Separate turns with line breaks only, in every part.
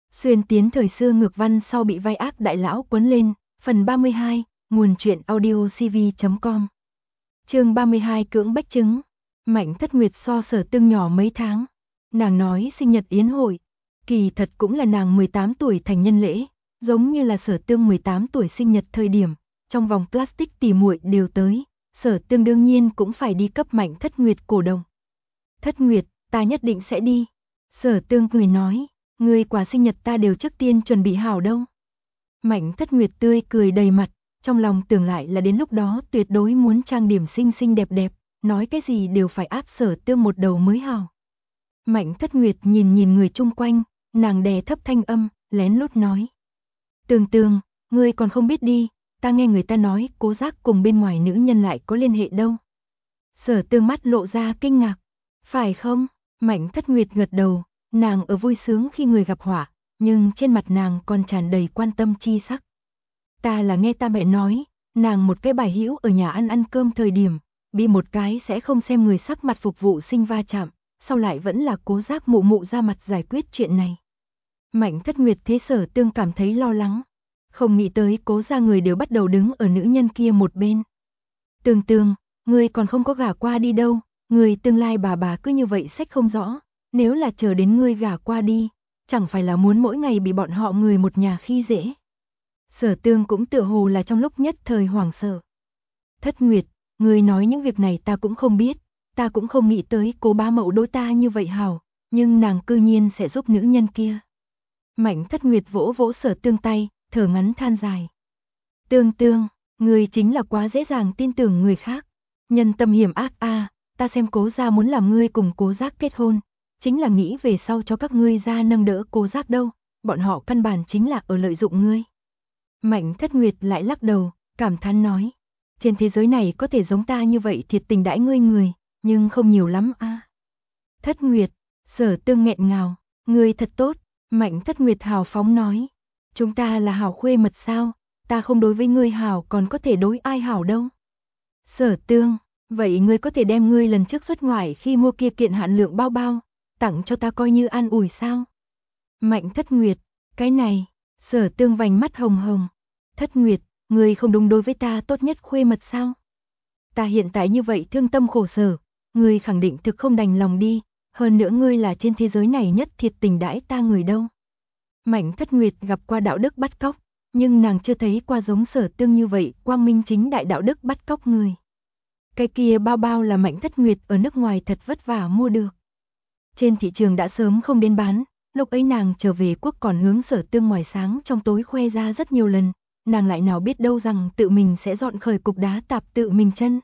Xuyên tiến thời xưa ngược văn sau bị vai ác đại lão quấn lên, phần 32, nguồn truyện audio cv.com. Chương 32 cưỡng bách chứng. Mạnh Thất Nguyệt so Sở Tương nhỏ mấy tháng. Nàng nói sinh nhật yến hội, kỳ thật cũng là nàng 18 tuổi thành nhân lễ, giống như là Sở Tương 18 tuổi sinh nhật thời điểm, trong vòng plastic tỉ muội đều tới, Sở Tương đương nhiên cũng phải đi cấp Mạnh Thất Nguyệt cổ động. Thất Nguyệt, ta nhất định sẽ đi. Sở Tương cười nói, người quà sinh nhật ta đều trước tiên chuẩn bị hảo đâu. Mạnh Thất Nguyệt tươi cười đầy mặt, trong lòng tưởng lại là đến lúc đó tuyệt đối muốn trang điểm xinh xinh đẹp đẹp, nói cái gì đều phải áp Sở Tương một đầu mới hảo. Mạnh Thất Nguyệt nhìn nhìn người chung quanh, nàng đè thấp thanh âm, lén lút nói. Tương, ngươi còn không biết đi, ta nghe người ta nói Cố Giác cùng bên ngoài nữ nhân lại có liên hệ đâu. Sở Tương mắt lộ ra kinh ngạc. Phải không? Mạnh Thất Nguyệt gật đầu, nàng ở vui sướng khi người gặp họa, nhưng trên mặt nàng còn tràn đầy quan tâm chi sắc. Ta là nghe ta mẹ nói, nàng một cái bài hữu ở nhà ăn cơm thời điểm, bị một cái sẽ không xem người sắc mặt phục vụ sinh va chạm, sau lại vẫn là Cố Giác mụ mụ ra mặt giải quyết chuyện này. Mạnh Thất Nguyệt thế Sở Tương cảm thấy lo lắng, không nghĩ tới Cố gia người đều bắt đầu đứng ở nữ nhân kia một bên. Tương, ngươi còn không có gả qua đi đâu, người tương lai bà cứ như vậy sách không rõ, nếu là chờ đến ngươi gả qua đi, chẳng phải là muốn mỗi ngày bị bọn họ người một nhà khi dễ. Sở Tương cũng tựa hồ là trong lúc nhất thời hoảng sợ. Thất Nguyệt, ngươi nói những việc này ta cũng không biết, ta cũng không nghĩ tới Cố bá mẫu đối ta như vậy hảo, nhưng nàng cư nhiên sẽ giúp nữ nhân kia. Mạnh Thất Nguyệt vỗ vỗ Sở Tương tay, thở ngắn than dài. Tương, ngươi chính là quá dễ dàng tin tưởng người khác, nhân tâm hiểm ác a. Ta xem Cố gia muốn làm ngươi cùng Cố Giác kết hôn, chính là nghĩ về sau cho các ngươi ra nâng đỡ Cố Giác đâu, bọn họ căn bản chính là ở lợi dụng ngươi. Mạnh Thất Nguyệt lại lắc đầu, cảm thán nói, trên thế giới này có thể giống ta như vậy thiệt tình đãi ngươi người, nhưng không nhiều lắm a. Thất Nguyệt, Sở Tương nghẹn ngào, ngươi thật tốt. Mạnh Thất Nguyệt hào phóng nói, chúng ta là hảo khuê mật sao, ta không đối với ngươi hảo còn có thể đối ai hảo đâu. Sở Tương, vậy ngươi có thể đem ngươi lần trước xuất ngoại khi mua kia kiện hạn lượng bao, tặng cho ta coi như an ủi sao? Mạnh Thất Nguyệt, cái này, Sở Tương vành mắt hồng hồng. Thất Nguyệt, ngươi không đúng đối với ta tốt nhất khuê mật sao? Ta hiện tại như vậy thương tâm khổ sở, ngươi khẳng định thực không đành lòng đi, hơn nữa ngươi là trên thế giới này nhất thiệt tình đãi ta người đâu. Mạnh Thất Nguyệt gặp qua đạo đức bắt cóc, nhưng nàng chưa thấy qua giống Sở Tương như vậy quang minh chính đại đạo đức bắt cóc người. Cái kia bao là Mạnh Thất Nguyệt ở nước ngoài thật vất vả mua được. Trên thị trường đã sớm không đến bán, lúc ấy nàng trở về quốc còn hướng Sở Tương ngoài sáng trong tối khoe ra rất nhiều lần, nàng lại nào biết đâu rằng tự mình sẽ dọn khởi cục đá tạp tự mình chân.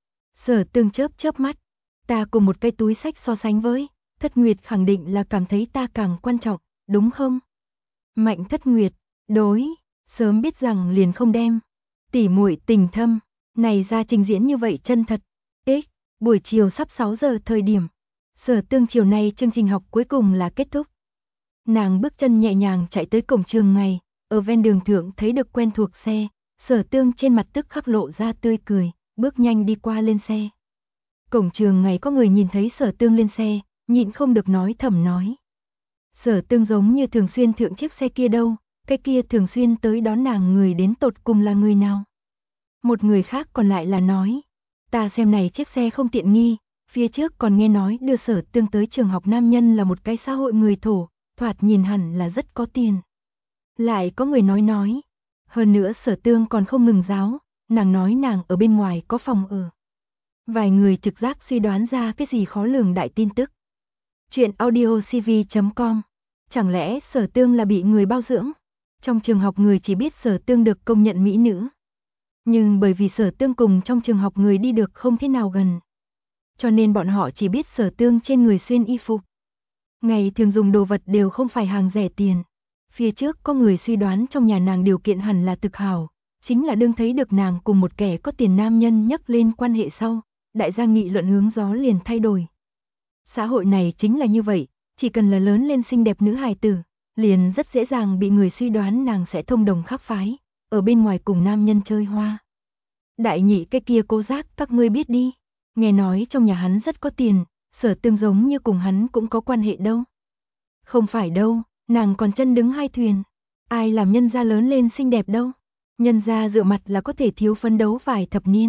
Sở Tương chớp mắt, ta cùng một cái túi sách so sánh với, Thất Nguyệt khẳng định là cảm thấy ta càng quan trọng, đúng không? Mạnh Thất Nguyệt, đối, sớm biết rằng liền không đem. Tỉ muội tình thâm, này ra trình diễn như vậy chân thật. Buổi chiều sắp 6 giờ thời điểm. Sở Tương chiều nay chương trình học cuối cùng là kết thúc. Nàng bước chân nhẹ nhàng chạy tới cổng trường ngày, ở ven đường thượng thấy được quen thuộc xe, Sở Tương trên mặt tức khắc lộ ra tươi cười, bước nhanh đi qua lên xe. Cổng trường ngày có người nhìn thấy Sở Tương lên xe, nhịn không được nói thầm nói. Sở Tương giống như thường xuyên thượng chiếc xe kia đâu, cái kia thường xuyên tới đón nàng người đến tột cùng là người nào. Một người khác còn lại là nói, ta xem này chiếc xe không tiện nghi, phía trước còn nghe nói đưa Sở Tương tới trường học nam nhân là một cái xã hội người thổ, thoạt nhìn hẳn là rất có tiền. Lại có người nói, hơn nữa Sở Tương còn không ngừng giáo, nàng nói nàng ở bên ngoài có phòng ở. Vài người trực giác suy đoán ra cái gì khó lường đại tin tức. Chuyện audio cv.com. Chẳng lẽ Sở Tương là bị người bao dưỡng? Trong trường học người chỉ biết Sở Tương được công nhận mỹ nữ. Nhưng bởi vì Sở Tương cùng trong trường học người đi được không thế nào gần, cho nên bọn họ chỉ biết Sở Tương trên người xuyên y phục. Ngày thường dùng đồ vật đều không phải hàng rẻ tiền. Phía trước có người suy đoán trong nhà nàng điều kiện hẳn là thực hảo, chính là đương thấy được nàng cùng một kẻ có tiền nam nhân nhắc lên quan hệ sau, đại gia nghị luận hướng gió liền thay đổi. Xã hội này chính là như vậy, chỉ cần là lớn lên xinh đẹp nữ hài tử, liền rất dễ dàng bị người suy đoán nàng sẽ thông đồng khác phái, ở bên ngoài cùng nam nhân chơi hoa. Đại nhị cái kia Cố Giác các ngươi biết đi, nghe nói trong nhà hắn rất có tiền, Sở Tương giống như cùng hắn cũng có quan hệ đâu. Không phải đâu, nàng còn chân đứng hai thuyền. Ai làm nhân gia lớn lên xinh đẹp đâu, nhân gia dựa mặt là có thể thiếu phấn đấu vài thập niên.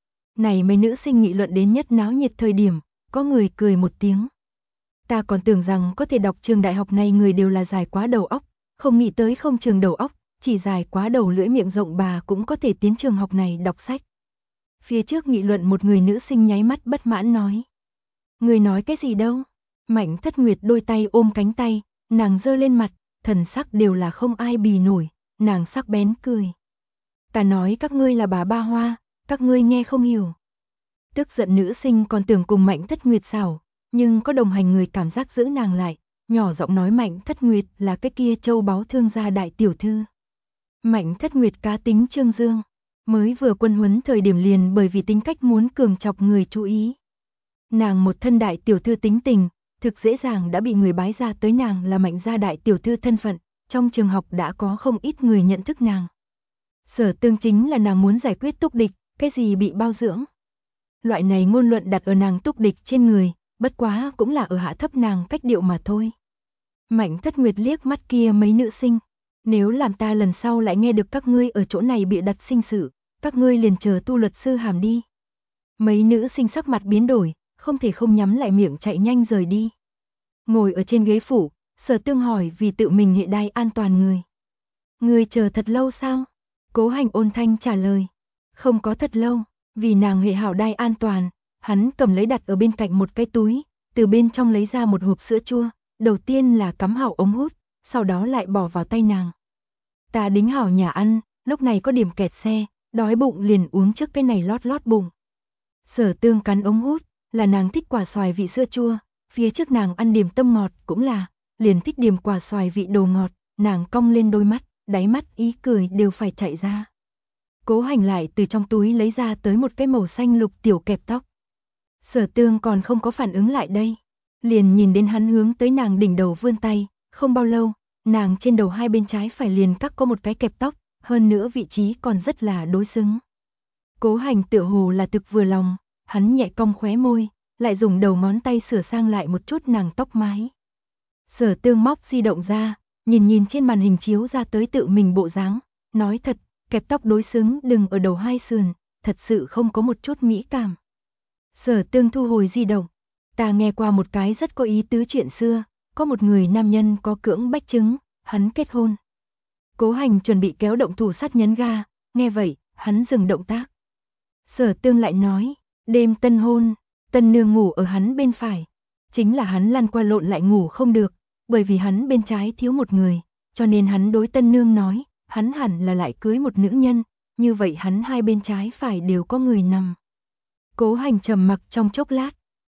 Này mấy nữ sinh nghị luận đến nhất náo nhiệt thời điểm, có người cười một tiếng. Ta còn tưởng rằng có thể đọc trường đại học này người đều là dài quá đầu óc, không nghĩ tới không trường đầu óc, chỉ dài quá đầu lưỡi miệng rộng bà cũng có thể tiến trường học này đọc sách. Phía trước nghị luận một người nữ sinh nháy mắt bất mãn nói. Người nói cái gì đâu? Mạnh Thất Nguyệt đôi tay ôm cánh tay, nàng giơ lên mặt, thần sắc đều là không ai bì nổi, nàng sắc bén cười. Ta nói các ngươi là bà ba hoa, các ngươi nghe không hiểu. Tức giận nữ sinh còn tưởng cùng Mạnh Thất Nguyệt xảo, nhưng có đồng hành người cảm giác giữ nàng lại, nhỏ giọng nói Mạnh Thất Nguyệt là cái kia châu báu thương gia đại tiểu thư. Mạnh Thất Nguyệt cá tính trương dương, mới vừa quân huấn thời điểm liền bởi vì tính cách muốn cường chọc người chú ý. Nàng một thân đại tiểu thư tính tình, thực dễ dàng đã bị người bái ra tới nàng là Mạnh gia đại tiểu thư thân phận, trong trường học đã có không ít người nhận thức nàng. Sở Tương chính là nàng muốn giải quyết túc địch, cái gì bị bao dưỡng. Loại này ngôn luận đặt ở nàng túc địch trên người, bất quá cũng là ở hạ thấp nàng cách điệu mà thôi. Mạnh Thất Nguyệt liếc mắt kia mấy nữ sinh, nếu làm ta lần sau lại nghe được các ngươi ở chỗ này bị đặt sinh sự, các ngươi liền chờ tu luật sư hàm đi. Mấy nữ sinh sắc mặt biến đổi, không thể không nhắm lại miệng chạy nhanh rời đi. Ngồi ở trên ghế phủ, Sở Tương hỏi vì tự mình hệ đai an toàn người. Người chờ thật lâu sao? Cố Hành ôn thanh trả lời. Không có thật lâu, vì nàng hệ hảo đai an toàn, hắn cầm lấy đặt ở bên cạnh một cái túi, từ bên trong lấy ra một hộp sữa chua, đầu tiên là cắm hảo ống hút, sau đó lại bỏ vào tay nàng. Ta đính hảo nhà ăn, lúc này có điểm kẹt xe, đói bụng liền uống trước cái này lót lót bụng. Sở Tương cắn ống hút, là nàng thích quả xoài vị sữa chua, phía trước nàng ăn điểm tâm ngọt cũng là, liền thích điểm quả xoài vị đồ ngọt, nàng cong lên đôi mắt, đáy mắt ý cười đều phải chạy ra. Cố Hành lại từ trong túi lấy ra tới một cái màu xanh lục tiểu kẹp tóc. Sở Tương còn không có phản ứng lại đây, liền nhìn đến hắn hướng tới nàng đỉnh đầu vươn tay, không bao lâu, nàng trên đầu hai bên trái phải liền cắt có một cái kẹp tóc, hơn nữa vị trí còn rất là đối xứng. Cố Hành tựa hồ là thực vừa lòng, hắn nhẹ cong khóe môi, lại dùng đầu ngón tay sửa sang lại một chút nàng tóc mái. Sở Tương móc di động ra, nhìn trên màn hình chiếu ra tới tự mình bộ dáng, nói thật, kẹp tóc đối xứng đừng ở đầu hai sườn, thật sự không có một chút mỹ cảm. Sở Tương thu hồi di động, ta nghe qua một cái rất có ý tứ chuyện xưa, có một người nam nhân có cưỡng bách chứng, hắn kết hôn. Cố Hành chuẩn bị kéo động thủ sát nhấn ga, nghe vậy, hắn dừng động tác. Sở Tương lại nói, đêm tân hôn, tân nương ngủ ở hắn bên phải, chính là hắn lăn qua lộn lại ngủ không được, bởi vì hắn bên trái thiếu một người, cho nên hắn đối tân nương nói, hắn hẳn là lại cưới một nữ nhân, như vậy hắn hai bên trái phải đều có người nằm. Cố Hành trầm mặc trong chốc lát,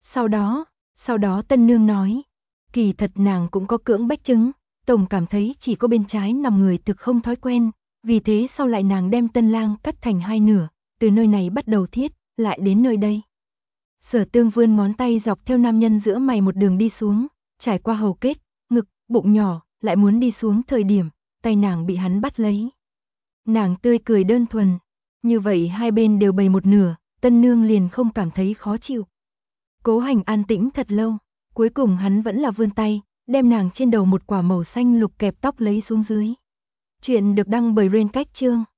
sau đó tân nương nói, kỳ thật nàng cũng có cưỡng bách chứng, tổng cảm thấy chỉ có bên trái nằm người thực không thói quen, vì thế sau lại nàng đem tân lang cắt thành hai nửa, từ nơi này bắt đầu thiết, lại đến nơi đây. Sở Tương vươn ngón tay dọc theo nam nhân giữa mày một đường đi xuống, trải qua hầu kết, ngực, bụng nhỏ, lại muốn đi xuống thời điểm, tay nàng bị hắn bắt lấy. Nàng tươi cười đơn thuần, như vậy hai bên đều bày một nửa, tân nương liền không cảm thấy khó chịu. Cố Hành an tĩnh thật lâu, cuối cùng hắn vẫn là vươn tay, đem nàng trên đầu một quả màu xanh lục kẹp tóc lấy xuống dưới. Chuyện được đăng bởi Rain Cách Chương.